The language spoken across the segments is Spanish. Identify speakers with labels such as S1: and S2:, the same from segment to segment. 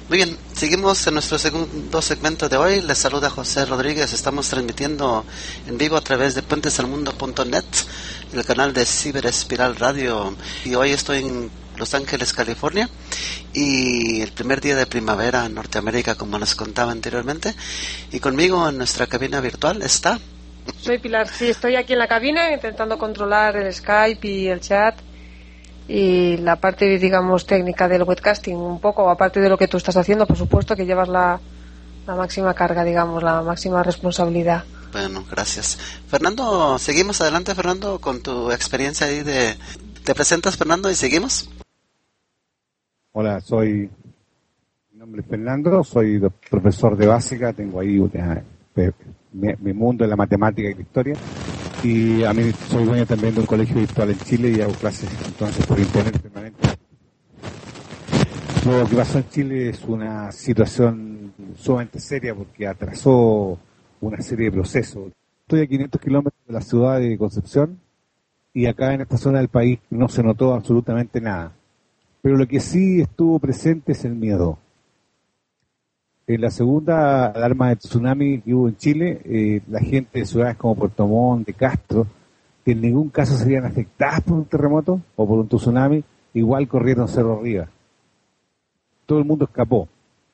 S1: Muy bien, seguimos en nuestro segundo segmento de hoy. Les saluda José Rodríguez. Estamos transmitiendo en vivo a través de puentesalmundo.net, el canal de Ciberespiral Radio. Y hoy estoy en Los Ángeles, California, y el primer día de primavera en Norteamérica, como les contaba anteriormente. Y conmigo en nuestra cabina virtual está...
S2: Soy Pilar, sí, estoy aquí en la cabina intentando controlar el Skype y el chat y la parte, digamos, técnica del webcasting un poco, aparte de lo que tú estás haciendo, por supuesto, que llevas la máxima carga, digamos, la máxima responsabilidad.
S1: Bueno, gracias. Fernando, seguimos adelante, Fernando, con tu experiencia ahí de... ¿Te presentas, Fernando, y seguimos?
S3: Hola, mi nombre es Fernando, soy profesor de básica, tengo ahí mi mundo en la matemática y la historia, y a mí soy dueño también de un colegio virtual en Chile y hago clases entonces por internet permanente. Lo que pasó en Chile es una situación sumamente seria porque atrasó una serie de procesos. Estoy a 500 kilómetros de la ciudad de Concepción y acá en esta zona del país no se notó absolutamente nada. Pero lo que sí estuvo presente es el miedo. En la segunda alarma de tsunami que hubo en Chile, la gente de ciudades como Puerto Montt, de Castro, que en ningún caso serían afectadas por un terremoto o por un tsunami, igual corrieron cerro arriba. Todo el mundo escapó.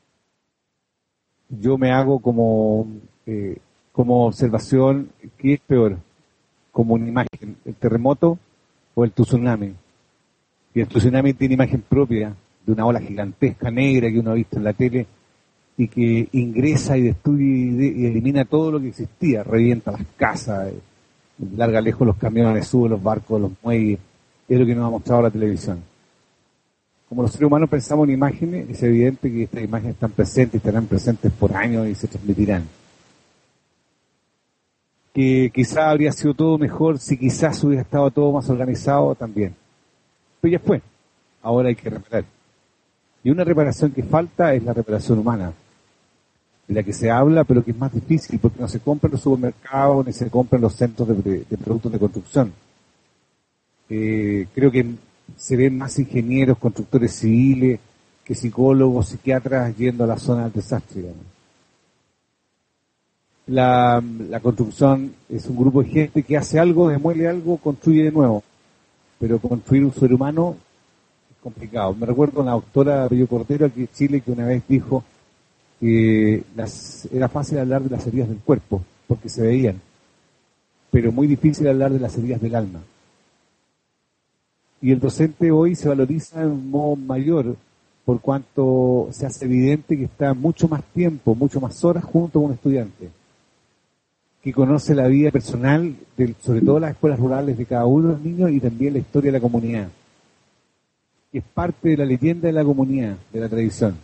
S3: Yo me hago como observación, ¿qué es peor? Como una imagen, el terremoto o el tsunami. Y el tsunami tiene imagen propia de una ola gigantesca negra que uno ha visto en la tele y que ingresa y destruye y elimina todo lo que existía, revienta las casas, larga lejos los camiones, sube los barcos, los muelles, es lo que nos ha mostrado la televisión. Como los seres humanos pensamos en imágenes, es evidente que estas imágenes están presentes y estarán presentes por años y se transmitirán. Que quizás habría sido todo mejor si quizás hubiera estado todo más organizado también. Pero ya fue, ahora hay que reparar. Y una reparación que falta es la reparación humana, de la que se habla, pero que es más difícil, porque no se compra en los supermercados, ni se compra en los centros de productos de construcción. Creo que se ven más ingenieros, constructores civiles, que psicólogos, psiquiatras yendo a la zona del desastre, digamos. La construcción es un grupo de gente que hace algo, demuele algo, construye de nuevo. Pero construir un ser humano es complicado. Me recuerdo una doctora Bello Cordero aquí en Chile que una vez dijo que era fácil hablar de las heridas del cuerpo, porque se veían, pero muy difícil hablar de las heridas del alma. Y el docente hoy se valoriza en un modo mayor, por cuanto se hace evidente que está mucho más tiempo, mucho más horas junto con un estudiante, que conoce la vida personal, sobre todo las escuelas rurales de cada uno de los niños y también la historia de la comunidad, que es parte de la leyenda de la comunidad, de la tradición.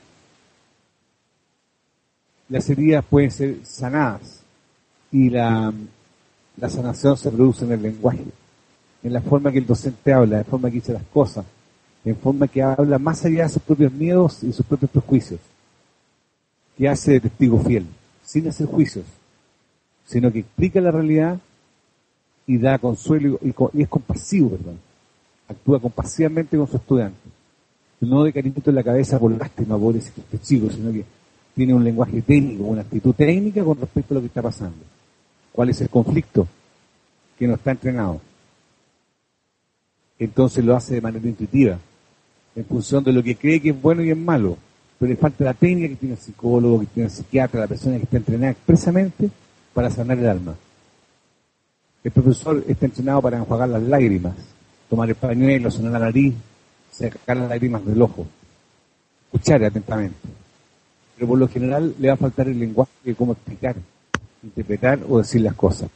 S3: Las heridas pueden ser sanadas y la sanación se produce en el lenguaje, en la forma que el docente habla, en la forma que dice las cosas, en forma que habla más allá de sus propios miedos y sus propios prejuicios, que hace de testigo fiel, sin hacer juicios, sino que explica la realidad y da consuelo y es compasivo, perdón. Actúa compasivamente con su estudiante. No de cariñito en la cabeza por lástima, por este chico, sino que tiene un lenguaje técnico, una actitud técnica con respecto a lo que está pasando. ¿Cuál es el conflicto? Que no está entrenado. Entonces lo hace de manera intuitiva, en función de lo que cree que es bueno y es malo. Pero le falta la técnica que tiene el psicólogo, que tiene el psiquiatra, la persona que está entrenada expresamente para sanar el alma. El profesor está entrenado para enjuagar las lágrimas, tomar el pañuelo, sonar la nariz, sacar las lágrimas del ojo, escuchar atentamente. Pero por lo general le va a faltar el lenguaje de cómo explicar, interpretar o decir las cosas.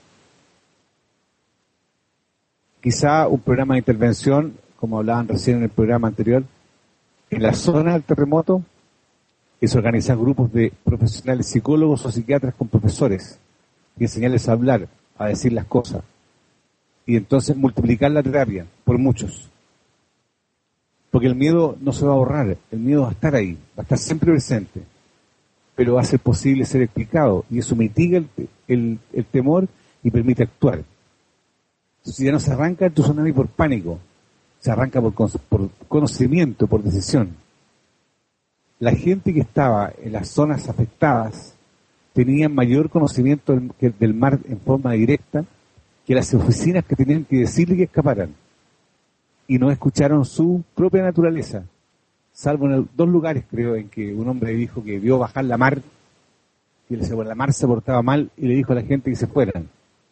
S3: Quizá un programa de intervención, como hablaban recién en el programa anterior, en la zona del terremoto, es organizar grupos de profesionales psicólogos o psiquiatras con profesores y enseñarles a hablar, a decir las cosas. Y entonces multiplicar la terapia por muchos. Porque el miedo no se va a borrar, el miedo va a estar ahí, va a estar siempre presente. Pero va a ser posible ser explicado y eso mitiga el temor y permite actuar. Entonces ya no se arranca el tsunami por pánico, se arranca por conocimiento, por decisión. la gente que estaba en las zonas afectadas tenía mayor conocimiento del mar en forma directa que las oficinas que tenían que decirle que escaparan. Y no escucharon su propia naturaleza, salvo en 2 lugares, creo, en que un hombre dijo que vio bajar la mar, que la mar se portaba mal, y le dijo a la gente que se fueran.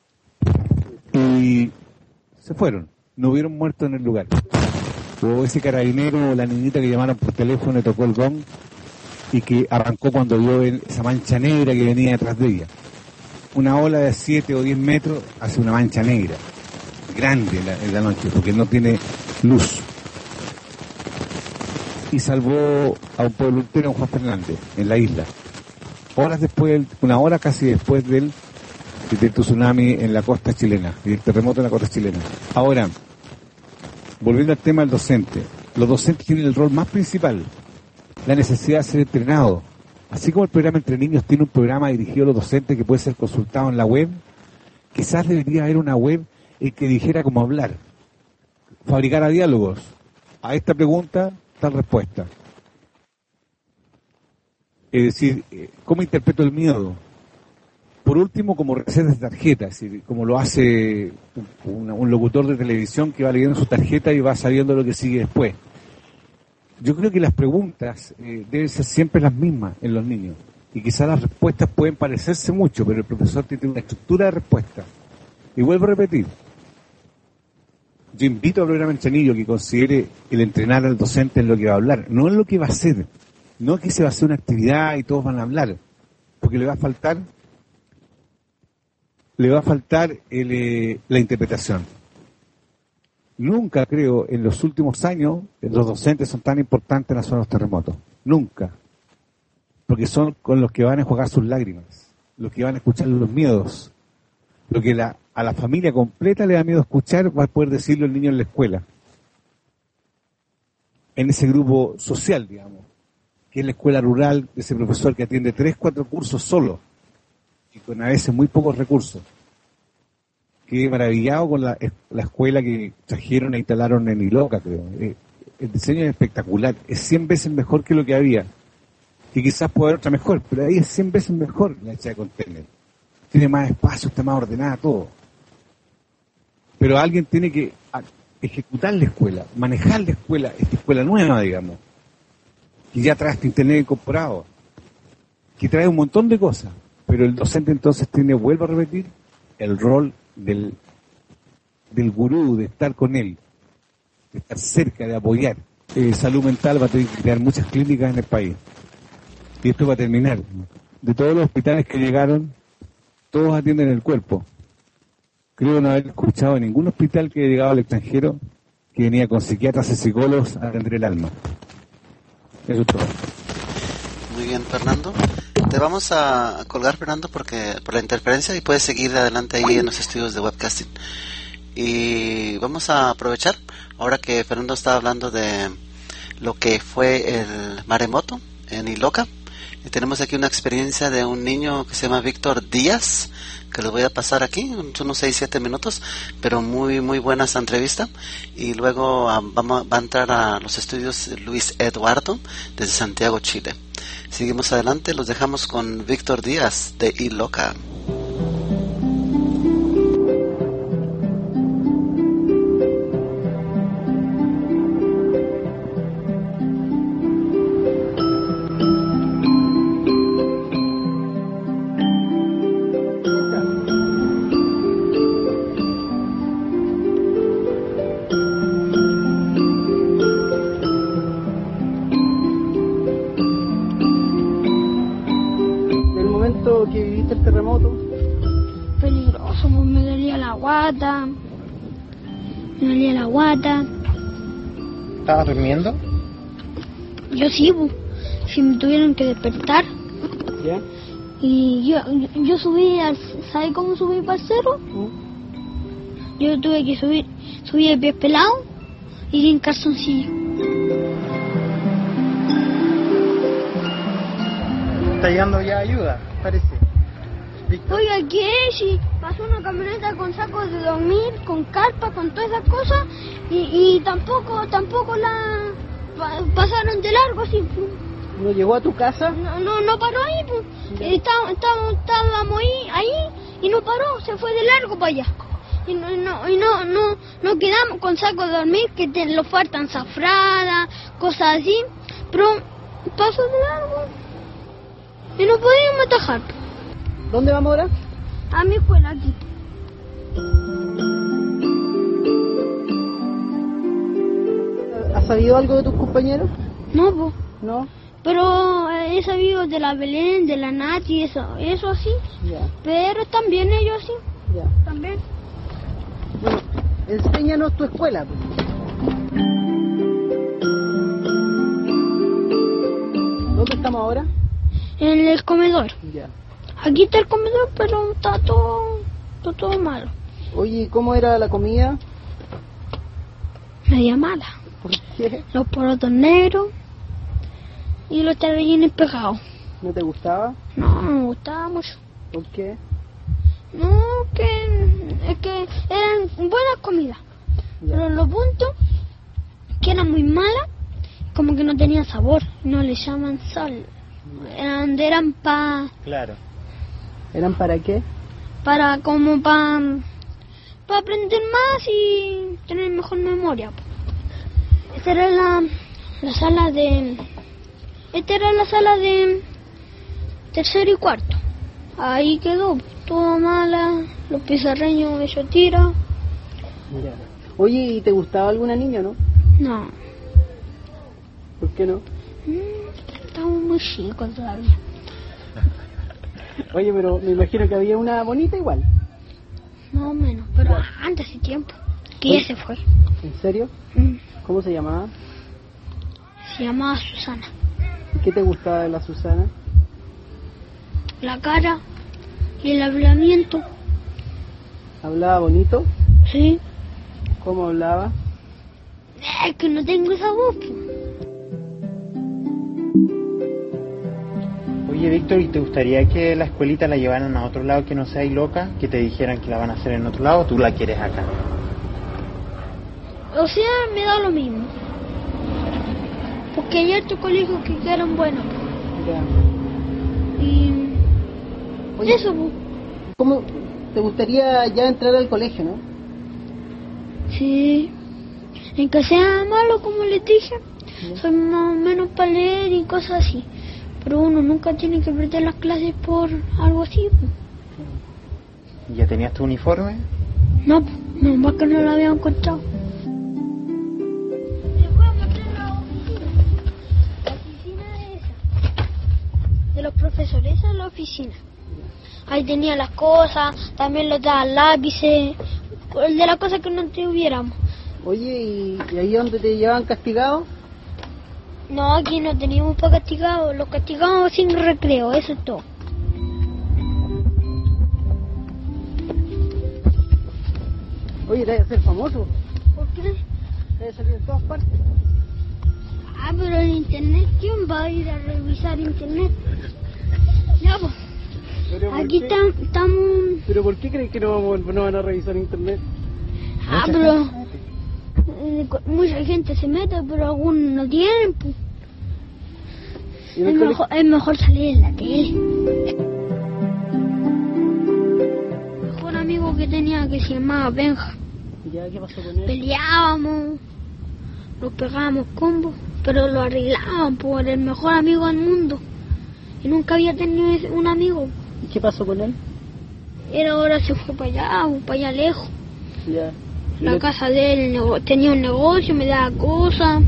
S3: Y se fueron, no hubieron muertos en el lugar. O ese carabinero o la niñita que llamaron por teléfono y tocó el gong, y que arrancó cuando vio esa mancha negra que venía detrás de ella. Una ola de 7 o 10 metros hace una mancha negra, grande en la noche, porque no tiene luz. Y salvó a un pueblo entero, en Juan Fernández, en la isla. Horas después, una hora casi después del tsunami en la costa chilena, y el terremoto en la costa chilena. Ahora, volviendo al tema del docente, los docentes tienen el rol más principal, la necesidad de ser entrenados. Así como el programa Entre Niños tiene un programa dirigido a los docentes que puede ser consultado en la web, quizás debería haber una web que dijera cómo hablar, fabricara diálogos. A esta pregunta, tal respuesta. Es decir, ¿cómo interpreto el miedo? Por último, como recetas de tarjeta, es decir, como lo hace un locutor de televisión que va leyendo su tarjeta y va sabiendo lo que sigue después. Yo creo que las preguntas deben ser siempre las mismas en los niños. Y quizás las respuestas pueden parecerse mucho, pero el profesor tiene una estructura de respuesta. Y vuelvo a repetir. Yo invito al programa Entre Niños que considere el entrenar al docente en lo que va a hablar, no en lo que va a hacer. No que se va a hacer una actividad y todos van a hablar, porque le va a faltar la interpretación. Nunca, creo, en los últimos años, los docentes son tan importantes en la zona de los terremotos. Nunca. Porque son con los que van a enjuagar sus lágrimas, los que van a escuchar los miedos. Lo que a la familia completa le da miedo escuchar, va a poder decirlo el niño en la escuela. En ese grupo social, digamos, que es la escuela rural, de ese profesor que atiende 3-4 cursos solo, y con a veces muy pocos recursos. Quedé maravillado con la escuela que trajeron e instalaron en Iloca, creo. El diseño es espectacular, es 100 veces mejor que lo que había. Y quizás puede haber otra mejor, pero ahí es 100 veces mejor la hecha de container. Tiene más espacio, está más ordenada, todo. Pero alguien tiene que ejecutar la escuela, manejar la escuela, esta escuela nueva, digamos, que ya trae este internet incorporado, que trae un montón de cosas. Pero el docente entonces tiene, vuelvo a repetir, el rol del gurú, de estar con él, de estar cerca, de apoyar. Salud mental va a tener que crear muchas clínicas en el país. Y esto va a terminar. De todos los hospitales que llegaron, todos atienden el cuerpo. Creo no haber escuchado en ningún hospital que haya llegado al extranjero que venía con psiquiatras y psicólogos a atender el alma. Eso es todo.
S1: Muy bien, Fernando. Te vamos a colgar, Fernando, por la interferencia, y puedes seguir adelante ahí en los estudios de webcasting. Y vamos a aprovechar, ahora que Fernando está hablando de lo que fue el maremoto en Iloca. Y tenemos aquí una experiencia de un niño que se llama Víctor Díaz, que les voy a pasar aquí, unos 6-7 minutos, pero muy muy buena esa entrevista. Y luego va a entrar a los estudios Luis Eduardo desde Santiago, Chile. Seguimos adelante, los dejamos con Víctor Díaz de Iloca.
S4: Me dolía la guata.
S5: ¿Estabas durmiendo?
S4: Yo sí, si me tuvieron que despertar.
S5: ¿Ya?
S4: Y yo subí, ¿sabe cómo subí para el cerro? Yo tuve que subí de pies pelados y sin calzoncillo.
S5: Está llegando ya ayuda, parece. ¿Víctor?
S4: Oiga, ¿qué es? Si pasó una camioneta con sacos de dormir, con carpa, con todas esas cosas, y tampoco la pasaron de largo, así.
S5: ¿No llegó a tu casa?
S4: No paró ahí, pues. Estábamos ahí y no paró, se fue de largo para allá. Y no quedamos con saco de dormir, que lo faltan zafradas, cosas así, pero pasó de largo y no podíamos atajar.
S5: ¿Dónde vamos ahora?
S4: A mi escuela aquí.
S5: ¿Has sabido algo de tus compañeros?
S4: No, pues.
S5: No.
S4: Pero he sabido de la Belén, de la Nati, eso así.
S5: Ya.
S4: Pero también ellos sí.
S5: Ya.
S4: También.
S5: Bueno, enséñanos tu escuela. Pues. ¿Dónde estamos ahora?
S4: En el comedor.
S5: Ya.
S4: Aquí está el comedor, pero está todo malo.
S5: Oye, ¿cómo era la comida?
S4: Media mala.
S5: ¿Por qué?
S4: Los porotos negros y los tallarines pegados.
S5: ¿No te gustaba?
S4: No me gustaba mucho.
S5: ¿Por qué?
S4: No, es que eran buenas comidas.
S5: Ya.
S4: Pero los puntos, que eran muy malas, como que no tenían sabor, no le llaman sal. Eran
S5: Claro. ¿Eran para qué?
S4: para aprender más y tener mejor memoria. Esta era la sala de tercero y cuarto. Ahí quedó, todo mala, los pizarreños ellos tiran.
S5: Ya. Oye, ¿y te gustaba alguna niña, no?
S4: No,
S5: ¿Por qué no?
S4: estamos muy chicos todavía.
S5: Oye, pero me imagino que había una bonita igual.
S4: Más o menos, pero antes de tiempo, que ya se fue.
S5: ¿En serio? ¿Cómo se llamaba?
S4: Se llamaba Susana.
S5: ¿Qué te gustaba de la Susana?
S4: La cara y el hablamiento,
S5: ¿Hablaba bonito?
S4: sí.
S5: ¿Cómo hablaba?
S4: Es que no tengo esa voz.
S6: Oye, Víctor, ¿y te gustaría que la escuelita la llevaran a otro lado que no sea loca? Que te dijeran que la van a hacer en otro lado, ¿o tú la quieres acá?
S4: O sea, me da lo mismo. Porque hay otros colegios que eran buenos.
S5: Ya.
S4: Y
S5: Oye,
S4: eso, pues.
S5: ¿cómo te gustaría ya entrar al colegio, no?
S4: Sí. En que sea malo, como les dije, soy más o menos para leer y cosas así. Pero uno nunca tiene que perder las clases por algo así.
S6: ¿Y ya tenías tu uniforme?
S4: No, nomás que no lo había encontrado. Les voy a mostrar la oficina. La oficina es esa. De los profesores, esa es la oficina. Ahí tenía las cosas, también los daban lápices, de las cosas que no tuviéramos.
S5: Oye, ¿y ahí donde te llevaban castigado?
S4: No, aquí no teníamos para castigados, los castigamos sin recreo, eso es todo.
S5: Oye, te vas a ser famoso.
S4: ¿Por qué?
S5: Te vas a salir en todas partes.
S4: Ah, pero en internet, ¿quién va a ir a revisar internet? Ya, pues.
S5: ¿Pero por
S4: Aquí
S5: qué?
S4: estamos...
S5: ¿Pero por qué crees que no van a revisar internet?
S4: Ah, pero... mucha gente se mete, pero algunos no tienen, pues.
S5: ¿Y en el colegio?
S4: Es mejor salir en la tele. El mejor amigo que tenía, que se llamaba Benja.
S5: ¿Ya qué pasó con él?
S4: Peleábamos, nos pegábamos combos, pero lo arreglaban por el mejor amigo del mundo. Y nunca había tenido un amigo.
S5: ¿Y qué pasó con él?
S4: Él ahora se fue para allá lejos.
S5: Ya.
S4: La casa de él tenía un negocio, me daba cosas.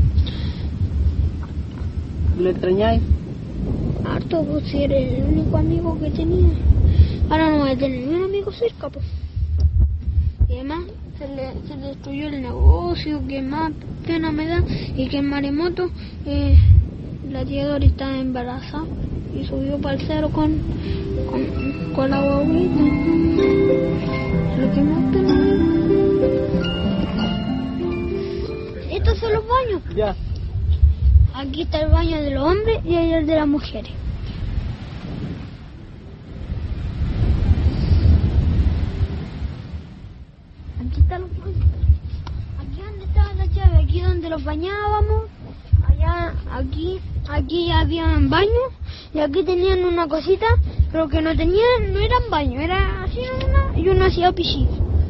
S5: ¿Lo extrañáis?
S4: Harto, pues si era el único amigo que tenía. Ahora no voy a tener ni un amigo cerca, pues. Y además se le destruyó el negocio, que más pena me da. Y que en Maremoto la tía Dori está embarazada y subió para el cerro con la guaguita. Lo que más pena me da. Estos son los baños.
S5: Ya.
S4: Aquí está el baño de los hombres y ahí el de las mujeres. Aquí están los baños. Aquí donde estaba la llave, aquí donde los bañábamos. Allá, aquí aquí había un baño y aquí tenían una cosita, pero que no eran baño, era así y uno hacía piscina.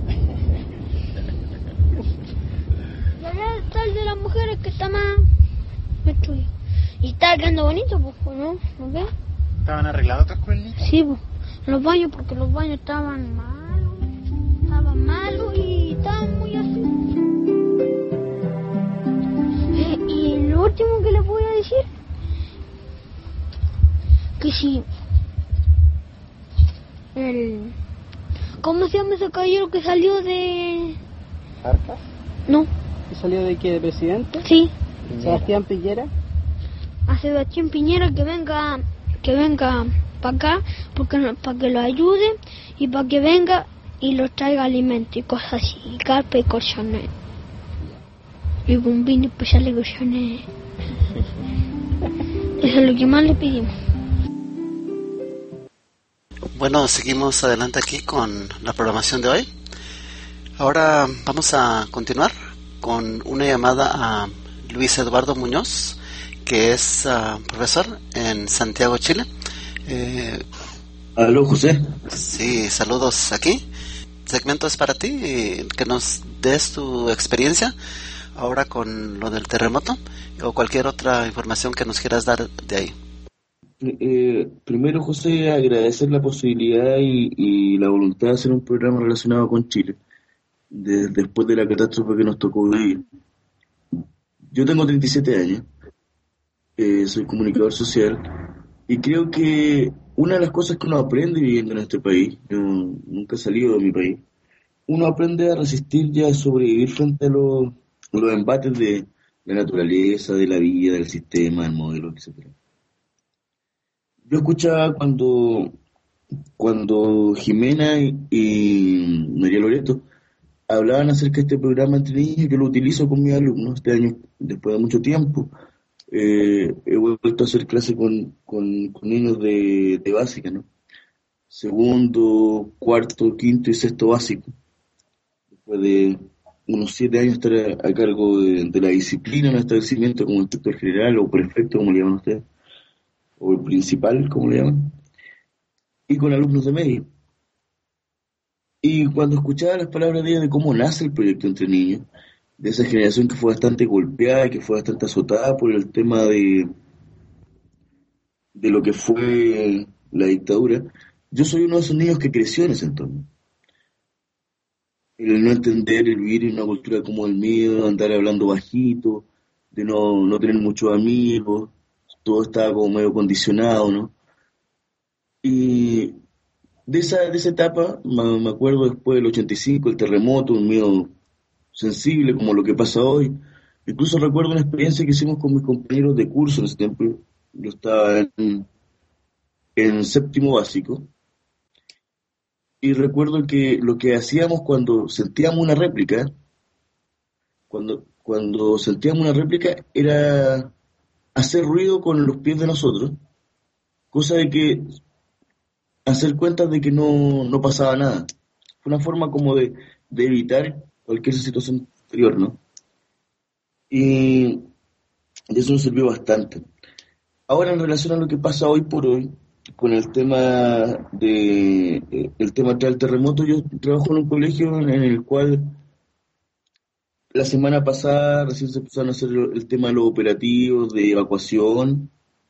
S4: Y allá está el de las mujeres que está más destruido. Y estaba quedando bonito, pues, ¿no? ¿No ves?
S6: ¿Estaban arreglados otras escuelitas?
S4: Sí, pues, los baños, porque los baños estaban malos y estaban muy así. Y lo último que les voy a decir, que si ¿cómo se llama ese caballero que salió de...
S5: ¿Arcas?
S4: No.
S5: ¿Que salió de qué? ¿De presidente?
S4: Sí.
S5: Sebastián Piñera.
S4: A Sebastián Piñera que venga para acá, para que lo ayude y para que venga y los traiga alimentos y cosas así, y carpa y colchones. Y bombinas especiales de colchones. Eso es lo que más le pedimos.
S1: Bueno, seguimos adelante aquí con la programación de hoy. Ahora vamos a continuar con una llamada a Luis Eduardo Muñoz, que es profesor en Santiago, Chile.
S7: Aló, José.
S1: Sí, saludos aquí. El segmento es para ti, que nos des tu experiencia ahora con lo del terremoto o cualquier otra información que nos quieras dar de ahí.
S7: Primero, José, agradecer la posibilidad y la voluntad de hacer un programa relacionado con Chile después de la catástrofe que nos tocó vivir. Yo tengo 37 años, soy comunicador social y creo que una de las cosas que uno aprende viviendo en este país, yo nunca he salido de mi país, uno aprende a resistir y a sobrevivir frente a los embates de la naturaleza, de la vida, del sistema, del modelo, etc. Yo escuchaba cuando Jimena y María Loreto hablaban acerca de este programa entre niños. Yo lo utilizo con mis alumnos este año, después de mucho tiempo. He vuelto a hacer clase con niños de básica, ¿no? Segundo, cuarto, quinto y sexto básico. Después de unos 7 años estar a cargo de la disciplina en un establecimiento como inspector general o prefecto, como le llaman ustedes, o el principal, como le llaman, y con alumnos de medio. Y cuando escuchaba las palabras de ella de cómo nace el proyecto Entre Niños, de esa generación que fue bastante golpeada, que fue bastante azotada por el tema de lo que fue la dictadura, yo soy uno de esos niños que creció en ese entorno. El no entender, el vivir en una cultura como el mío, andar hablando bajito, de no tener muchos amigos, todo estaba como medio condicionado, ¿no? Y de esa etapa, me acuerdo después del 85, el terremoto, un miedo sensible como lo que pasa hoy. Incluso recuerdo una experiencia que hicimos con mis compañeros de curso en ese tiempo. Yo estaba en séptimo básico. Y recuerdo que lo que hacíamos cuando sentíamos una réplica, era hacer ruido con los pies de nosotros, cosa de que hacer cuentas de que no pasaba nada. Fue una forma como de evitar cualquier situación exterior, ¿no? Y eso nos sirvió bastante. Ahora, en relación a lo que pasa hoy por hoy, con el tema del terremoto, yo trabajo en un colegio en el cual la semana pasada recién se empezaron a hacer el tema de los operativos de evacuación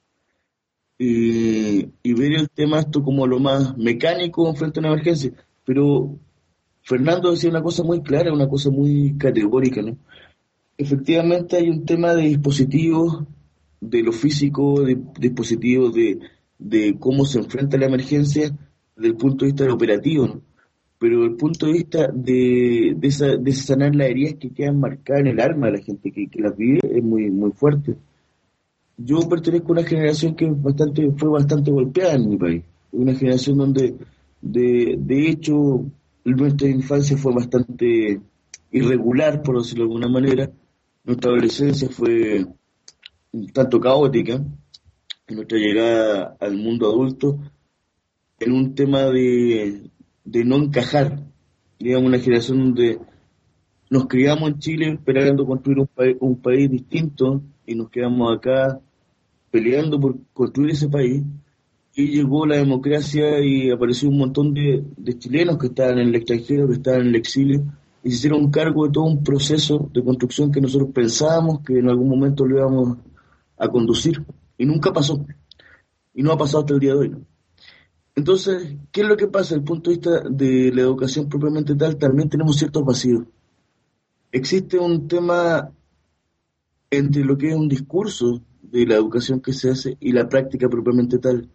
S7: y ver el tema esto como lo más mecánico frente a una emergencia. Pero Fernando decía una cosa muy clara, una cosa muy categórica, ¿no? Efectivamente hay un tema de dispositivos, de lo físico, de dispositivos, de cómo se enfrenta la emergencia desde el punto de vista del operativo, ¿no? Pero desde el punto de vista de sanar las heridas que quedan marcadas en el alma de la gente que las vive es muy, muy fuerte. Yo pertenezco a una generación que fue bastante golpeada en mi país, una generación donde de hecho nuestra infancia fue bastante irregular, por decirlo de alguna manera. Nuestra adolescencia fue un tanto caótica, y nuestra llegada al mundo adulto en un tema de no encajar. Digamos, una generación donde nos criamos en Chile esperando construir un país distinto y nos quedamos acá peleando por construir ese país, y llegó la democracia y apareció un montón de chilenos que estaban en el extranjero, que estaban en el exilio, y se hicieron cargo de todo un proceso de construcción que nosotros pensábamos que en algún momento lo íbamos a conducir, y nunca pasó, y no ha pasado hasta el día de hoy, ¿no? Entonces, ¿qué es lo que pasa desde el punto de vista de la educación propiamente tal? También tenemos ciertos vacíos. Existe un tema entre lo que es un discurso de la educación que se hace y la práctica propiamente tal.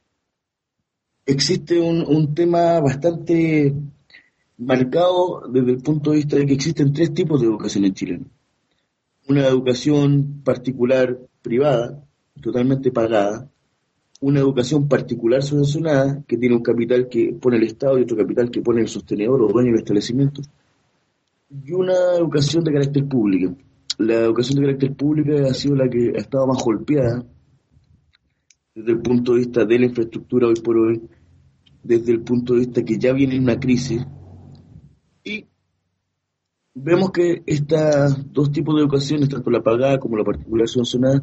S7: Existe un tema bastante marcado desde el punto de vista de que existen 3 tipos de educación en Chile. Una educación particular privada, totalmente pagada, una educación particular subvencionada, que tiene un capital que pone el Estado y otro capital que pone el sostenedor o dueño del establecimiento, y una educación de carácter público. La educación de carácter público ha sido la que ha estado más golpeada desde el punto de vista de la infraestructura hoy por hoy, desde el punto de vista que ya viene una crisis, y vemos que estos 2 tipos de educaciones, tanto la pagada como la particular subvencionada,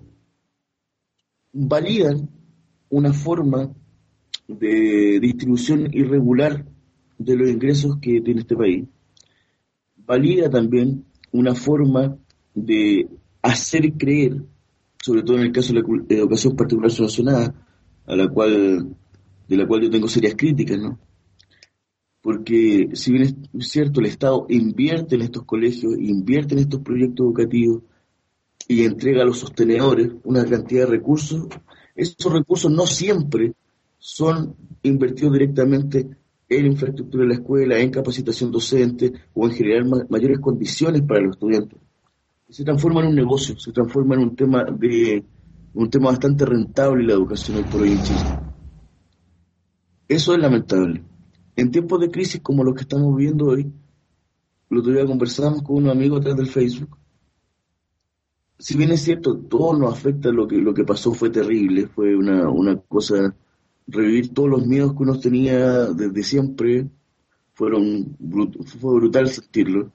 S7: validan una forma de distribución irregular de los ingresos que tiene este país. Valida también una forma de hacer creer, sobre todo en el caso de la educación particular subvencionada, de la cual yo tengo serias críticas, ¿no? Porque si bien es cierto, el Estado invierte en estos colegios, invierte en estos proyectos educativos y entrega a los sostenedores una cantidad de recursos, esos recursos no siempre son invertidos directamente en infraestructura de la escuela, en capacitación docente o en generar mayores condiciones para los estudiantes. Se transforma en un negocio, se transforma en un tema bastante rentable la educación hoy por hoy en Chile. Eso es lamentable. En tiempos de crisis como los que estamos viviendo hoy, el otro día conversamos con unos amigos a través del Facebook. Si bien es cierto, todo nos afecta, lo que pasó fue terrible, fue una cosa, revivir todos los miedos que uno tenía desde siempre, fue brutal sentirlo.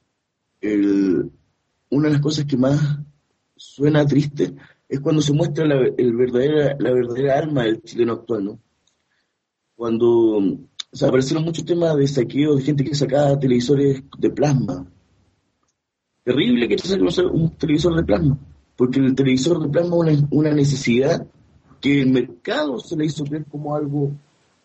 S7: Una de las cosas que más suena triste es cuando se muestra la verdadera alma del chileno actual, ¿no? Cuando aparecieron muchos temas de saqueo de gente que sacaba televisores de plasma. Terrible que te saquen un televisor de plasma, porque el televisor de plasma es una necesidad que el mercado se le hizo ver como algo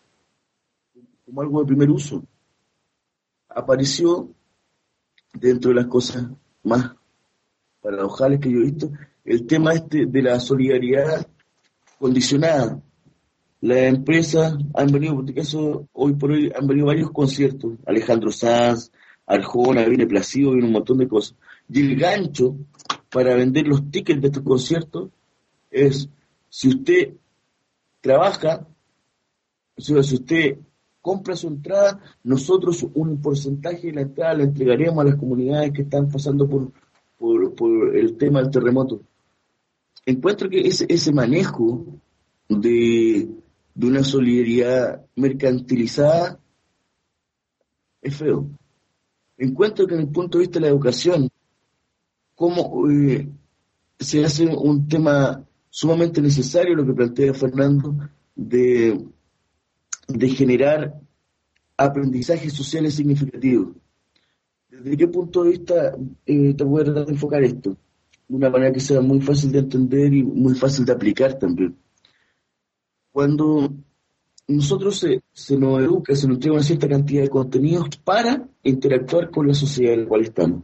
S7: de primer uso. Apareció dentro de las cosas más paradojales que yo he visto el tema de la solidaridad condicionada. Las empresas han venido, por este caso, hoy por hoy han venido varios conciertos, Alejandro Sanz, Arjona, viene Placido, viene un montón de cosas. Y el gancho para vender los tickets de estos conciertos es, si usted trabaja, si usted compra su entrada, nosotros un porcentaje de la entrada la entregaremos a las comunidades que están pasando por el tema del terremoto. Encuentro que ese manejo de una solidaridad mercantilizada es feo. Encuentro que en el punto de vista de la educación, cómo se hace un tema sumamente necesario, lo que plantea Fernando, de generar aprendizajes sociales significativos. ¿Desde qué punto de vista te voy a tratar de enfocar esto? De una manera que sea muy fácil de entender y muy fácil de aplicar también. Cuando nosotros se nos educa, se nos entrega una cierta cantidad de contenidos para interactuar con la sociedad en la cual estamos.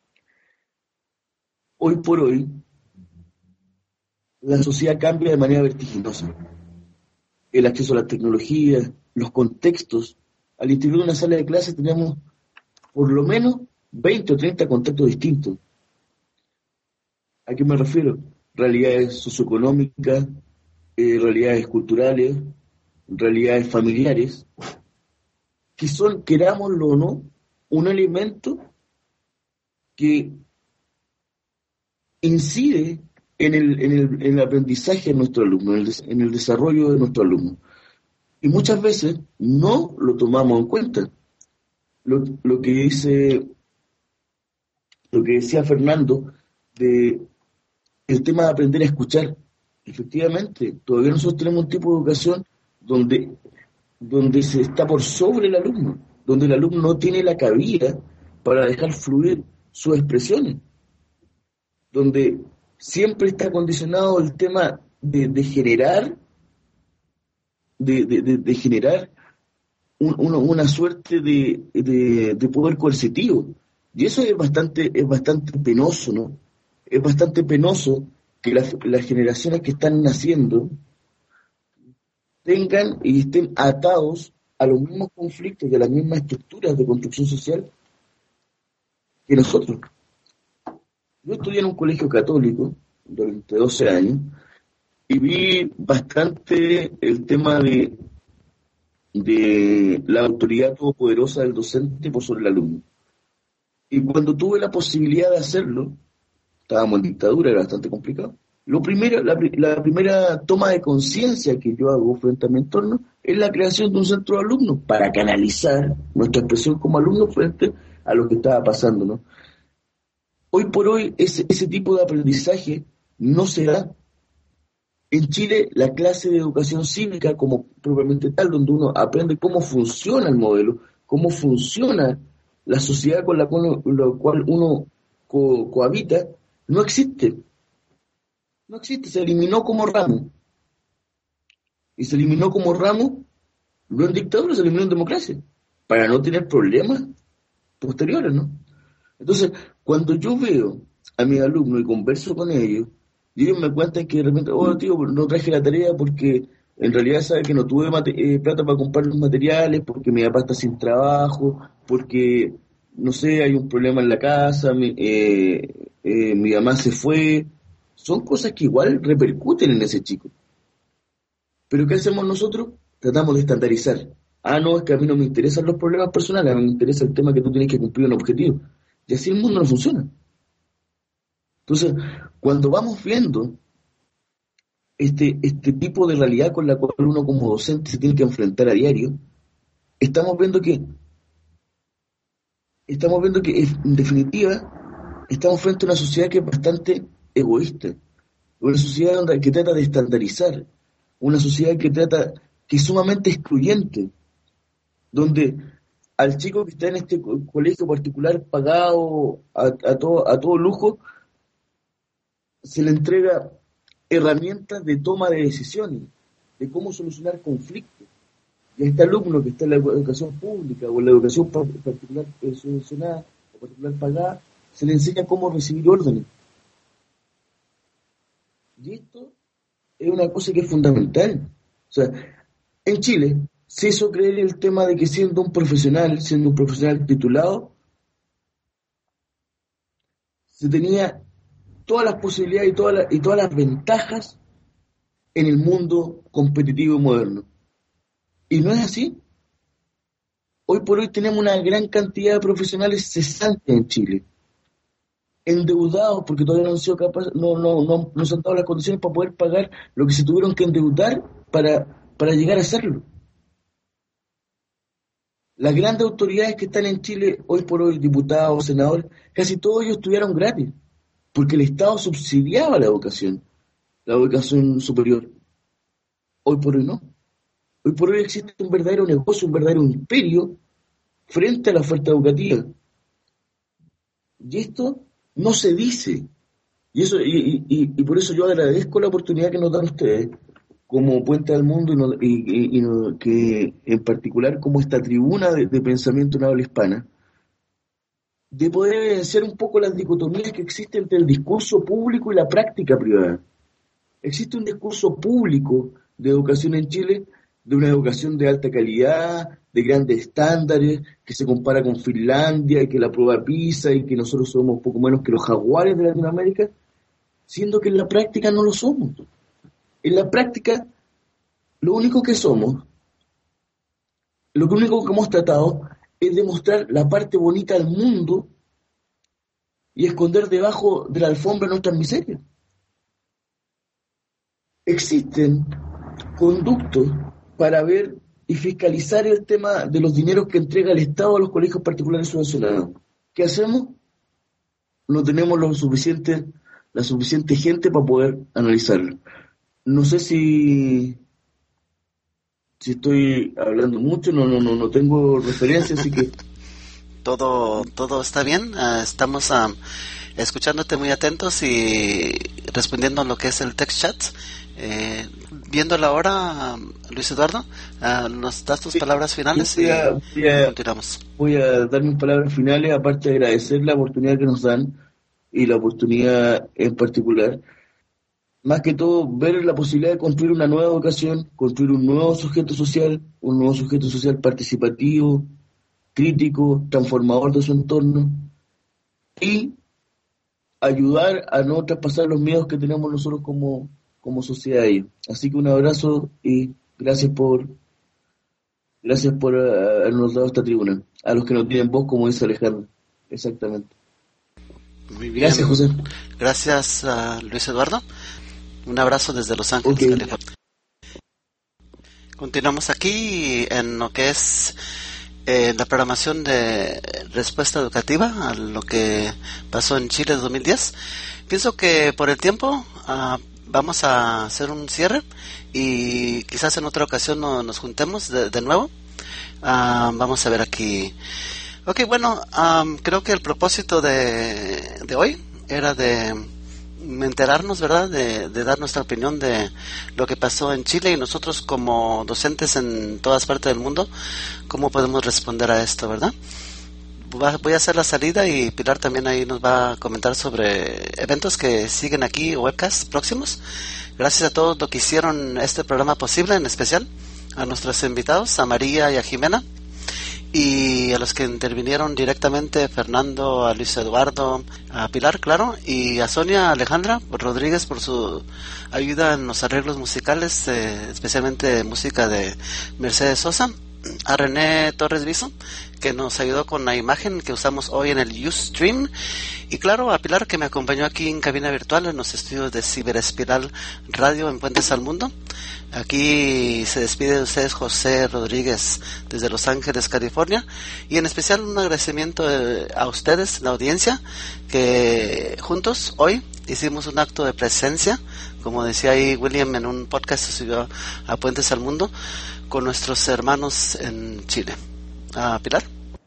S7: Hoy por hoy, la sociedad cambia de manera vertiginosa. El acceso a la tecnología, los contextos. Al interior de una sala de clase tenemos por lo menos 20 o 30 contextos distintos. ¿A qué me refiero? Realidades socioeconómicas, realidades culturales, realidades familiares, que son, querámoslo o no, un elemento que incide en el aprendizaje de nuestro alumno, en el desarrollo de nuestro alumno. Y muchas veces no lo tomamos en cuenta. Lo que decía Fernando, de el tema de aprender a escuchar. efectivamente, todavía nosotros tenemos un tipo de educación donde se está por sobre el alumno, donde el alumno no tiene la cabida para dejar fluir sus expresiones, donde siempre está condicionado el tema de generar una suerte de poder coercitivo. Y eso es bastante penoso, ¿no? Es bastante penoso que las generaciones que están naciendo tengan y estén atados a los mismos conflictos y a las mismas estructuras de construcción social que nosotros. Yo estudié en un colegio católico durante 12 años y vi bastante el tema de la autoridad todopoderosa del docente por sobre el alumno. Y cuando tuve la posibilidad de hacerlo, estábamos en dictadura, era bastante complicado. La primera toma de conciencia que yo hago frente a mi entorno es la creación de un centro de alumnos para canalizar nuestra expresión como alumnos frente a lo que estaba pasando, ¿no? Hoy por hoy ese tipo de aprendizaje no se da. En Chile, la clase de educación cívica como propiamente tal, donde uno aprende cómo funciona el modelo, cómo funciona la sociedad con la cual uno cohabita, no existe. No existe, se eliminó como ramo. Y se eliminó como ramo, no en dictadura, se eliminó en democracia, para no tener problemas posteriores, ¿no? Entonces, cuando yo veo a mis alumnos y converso con ellos, y ellos me cuentan que de repente, tío, no traje la tarea porque en realidad sabe que no tuve plata para comprar los materiales, porque mi papá está sin trabajo, porque, no sé, hay un problema en la casa, mi mamá se fue. Son cosas que igual repercuten en ese chico. Pero ¿qué hacemos nosotros? Tratamos de estandarizar. No, es que a mí no me interesan los problemas personales, a mí me interesa el tema que tú tienes que cumplir un objetivo. Y así el mundo no funciona. Entonces, cuando vamos viendo este tipo de realidad con la cual uno como docente se tiene que enfrentar a diario, estamos viendo que en definitiva estamos frente a una sociedad que es bastante egoísta, una sociedad que trata de estandarizar, una sociedad que es sumamente excluyente, donde al chico que está en este colegio particular pagado a todo lujo, se le entrega herramientas de toma de decisiones, de cómo solucionar conflictos. Y a este alumno que está en la educación pública o en la educación particular subvencionada o particular pagada, se le enseña cómo recibir órdenes. Y esto es una cosa que es fundamental. O sea, en Chile se hizo creer el tema de que siendo un profesional titulado, se tenía todas las posibilidades y todas las ventajas en el mundo competitivo y moderno. Y no es así. Hoy por hoy tenemos una gran cantidad de profesionales cesantes en Chile, endeudados porque todavía no han sido capaces, no se han dado las condiciones para poder pagar lo que se tuvieron que endeudar para llegar a hacerlo. Las grandes autoridades que están en Chile hoy por hoy, diputados, senadores, casi todos ellos estudiaron gratis, porque el Estado subsidiaba la educación superior. Hoy por hoy no. Hoy por hoy existe un verdadero negocio, un verdadero imperio frente a la oferta educativa. Y esto no se dice. Y por eso yo agradezco la oportunidad que nos dan ustedes como Puente al Mundo y que en particular como esta tribuna de pensamiento en habla hispana, de poder evidenciar un poco las dicotomías que existen entre el discurso público y la práctica privada. Existe un discurso público de educación en Chile, de una educación de alta calidad, de grandes estándares, que se compara con Finlandia y que la prueba PISA y que nosotros somos poco menos que los jaguares de Latinoamérica, siendo que en la práctica no lo somos. En la práctica, lo único que hemos tratado es demostrar la parte bonita del mundo y esconder debajo de la alfombra nuestras miserias. Existen conductos para ver y fiscalizar el tema de los dineros que entrega el Estado a los colegios particulares subvencionados. ¿Qué hacemos? No tenemos la suficiente gente para poder analizarlo. No sé si estoy hablando mucho, no tengo referencia, así que
S1: Todo está bien. Estamos escuchándote muy atentos y respondiendo a lo que es el text chat. Viendo la hora, Luis Eduardo, ¿nos das tus palabras finales y continuamos?
S7: Voy a dar mis palabras finales, aparte de agradecer la oportunidad que nos dan y la oportunidad en particular. Más que todo, ver la posibilidad de construir una nueva educación, construir un nuevo sujeto social participativo, crítico, transformador de su entorno y ayudar a no traspasar los miedos que tenemos nosotros como sociedad. Así que un abrazo y gracias por habernos dado esta tribuna. A los que no tienen voz, como dice Alejandro. Exactamente.
S1: Muy bien.
S7: Gracias, José.
S1: Gracias, Luis Eduardo. Un abrazo desde Los Ángeles, California. Continuamos aquí en lo que es la programación de respuesta educativa a lo que pasó en Chile en 2010. Pienso que por el tiempo vamos a hacer un cierre y quizás en otra ocasión nos juntemos de nuevo. Vamos a ver aquí. Ok, bueno, creo que el propósito de hoy era de enterarnos, ¿verdad? De dar nuestra opinión de lo que pasó en Chile y nosotros como docentes en todas partes del mundo, cómo podemos responder a esto, ¿verdad? Voy a hacer la salida y Pilar también ahí nos va a comentar sobre eventos que siguen aquí, webcasts próximos. Gracias a todos los que hicieron este programa posible, en especial a nuestros invitados, a María y a Jimena, y a los que intervinieron directamente, Fernando, a Luis Eduardo, a Pilar, claro, y a Sonia Alejandra Rodríguez por su ayuda en los arreglos musicales, especialmente música de Mercedes Sosa, a René Torres Viso, que nos ayudó con la imagen que usamos hoy en el Ustream, y claro, a Pilar, que me acompañó aquí en cabina virtual en los estudios de Ciberespiral Radio en Puentes al Mundo. Aquí se despide de ustedes José Rodríguez desde Los Ángeles, California, y en especial un agradecimiento a ustedes, la audiencia, que juntos hoy hicimos un acto de presencia, como decía ahí William en un podcast que subió a Puentes al Mundo, con nuestros hermanos en Chile. Pilar.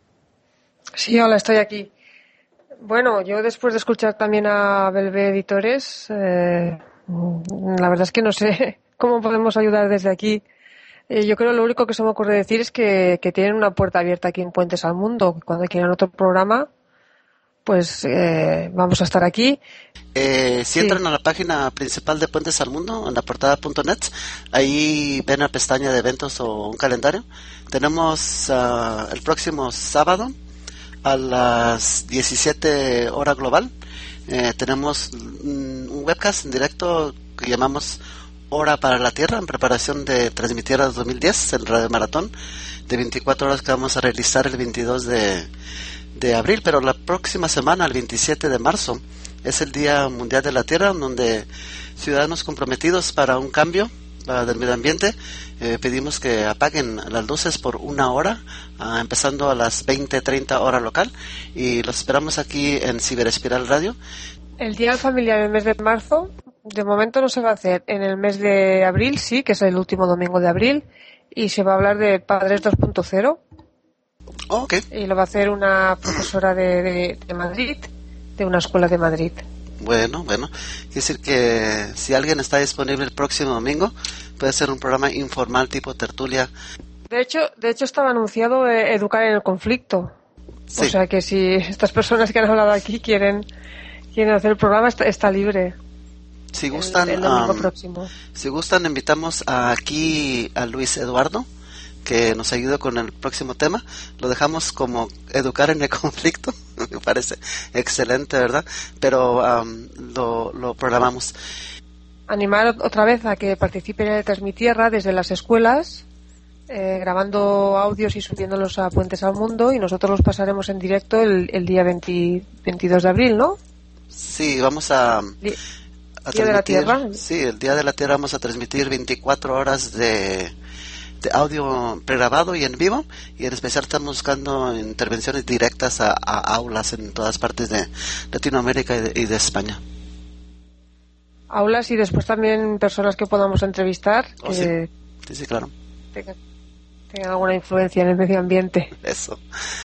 S2: Sí, hola, estoy aquí. Bueno, yo después de escuchar también a Belvé Editores, la verdad es que no sé cómo podemos ayudar desde aquí. Yo creo que lo único que se me ocurre decir es que tienen una puerta abierta aquí en Puentes al Mundo. Cuando quieran otro programa, pues vamos a estar aquí.
S1: Si entran a la página principal de Puentes al Mundo, en la portada.net, ahí ven la pestaña de eventos o un calendario. Tenemos el próximo sábado a las 17 hora global. Tenemos un webcast en directo que llamamos Hora para la Tierra, en preparación de transmitir a 2010, el Radio Maratón de 24 horas que vamos a realizar el 22 de abril, pero la próxima semana, el 27 de marzo, es el Día Mundial de la Tierra, donde ciudadanos comprometidos para un cambio del medio ambiente pedimos que apaguen las luces por una hora, empezando a las 20:30 hora local, y los esperamos aquí en Ciberespiral Radio.
S2: El Día Familiar del mes de marzo, de momento no se va a hacer. En el mes de abril sí, que es el último domingo de abril, y se va a hablar de Padres 2.0.
S1: Okay.
S2: Y lo va a hacer una profesora de Madrid, de una escuela de Madrid.
S1: Bueno, quiere decir que si alguien está disponible el próximo domingo, puede ser un programa informal tipo tertulia.
S2: De hecho estaba anunciado educar en el conflicto. Sí. O sea que si estas personas que han hablado aquí quieren hacer el programa, está libre.
S1: Si gustan,
S2: el domingo próximo.
S1: Si gustan, invitamos aquí a Luis Eduardo, que nos ayude con el próximo tema. Lo dejamos como educar en el conflicto. Me parece excelente, ¿verdad? Pero lo programamos.
S2: Animar otra vez a que participen en Detrás Mi Tierra desde las escuelas, grabando audios y subiéndolos a Puentes al Mundo, y nosotros los pasaremos en directo el día 22 de abril, ¿no?
S1: Sí, vamos a
S2: Día de la Tierra.
S1: Sí, el Día de la Tierra vamos a transmitir 24 horas de audio pregrabado y en vivo, y en especial estamos buscando intervenciones directas a aulas en todas partes de Latinoamérica y de España.
S2: aulas y después también personas que podamos entrevistar que
S1: sí, claro.
S2: tengan alguna influencia en el medio ambiente.
S1: Eso.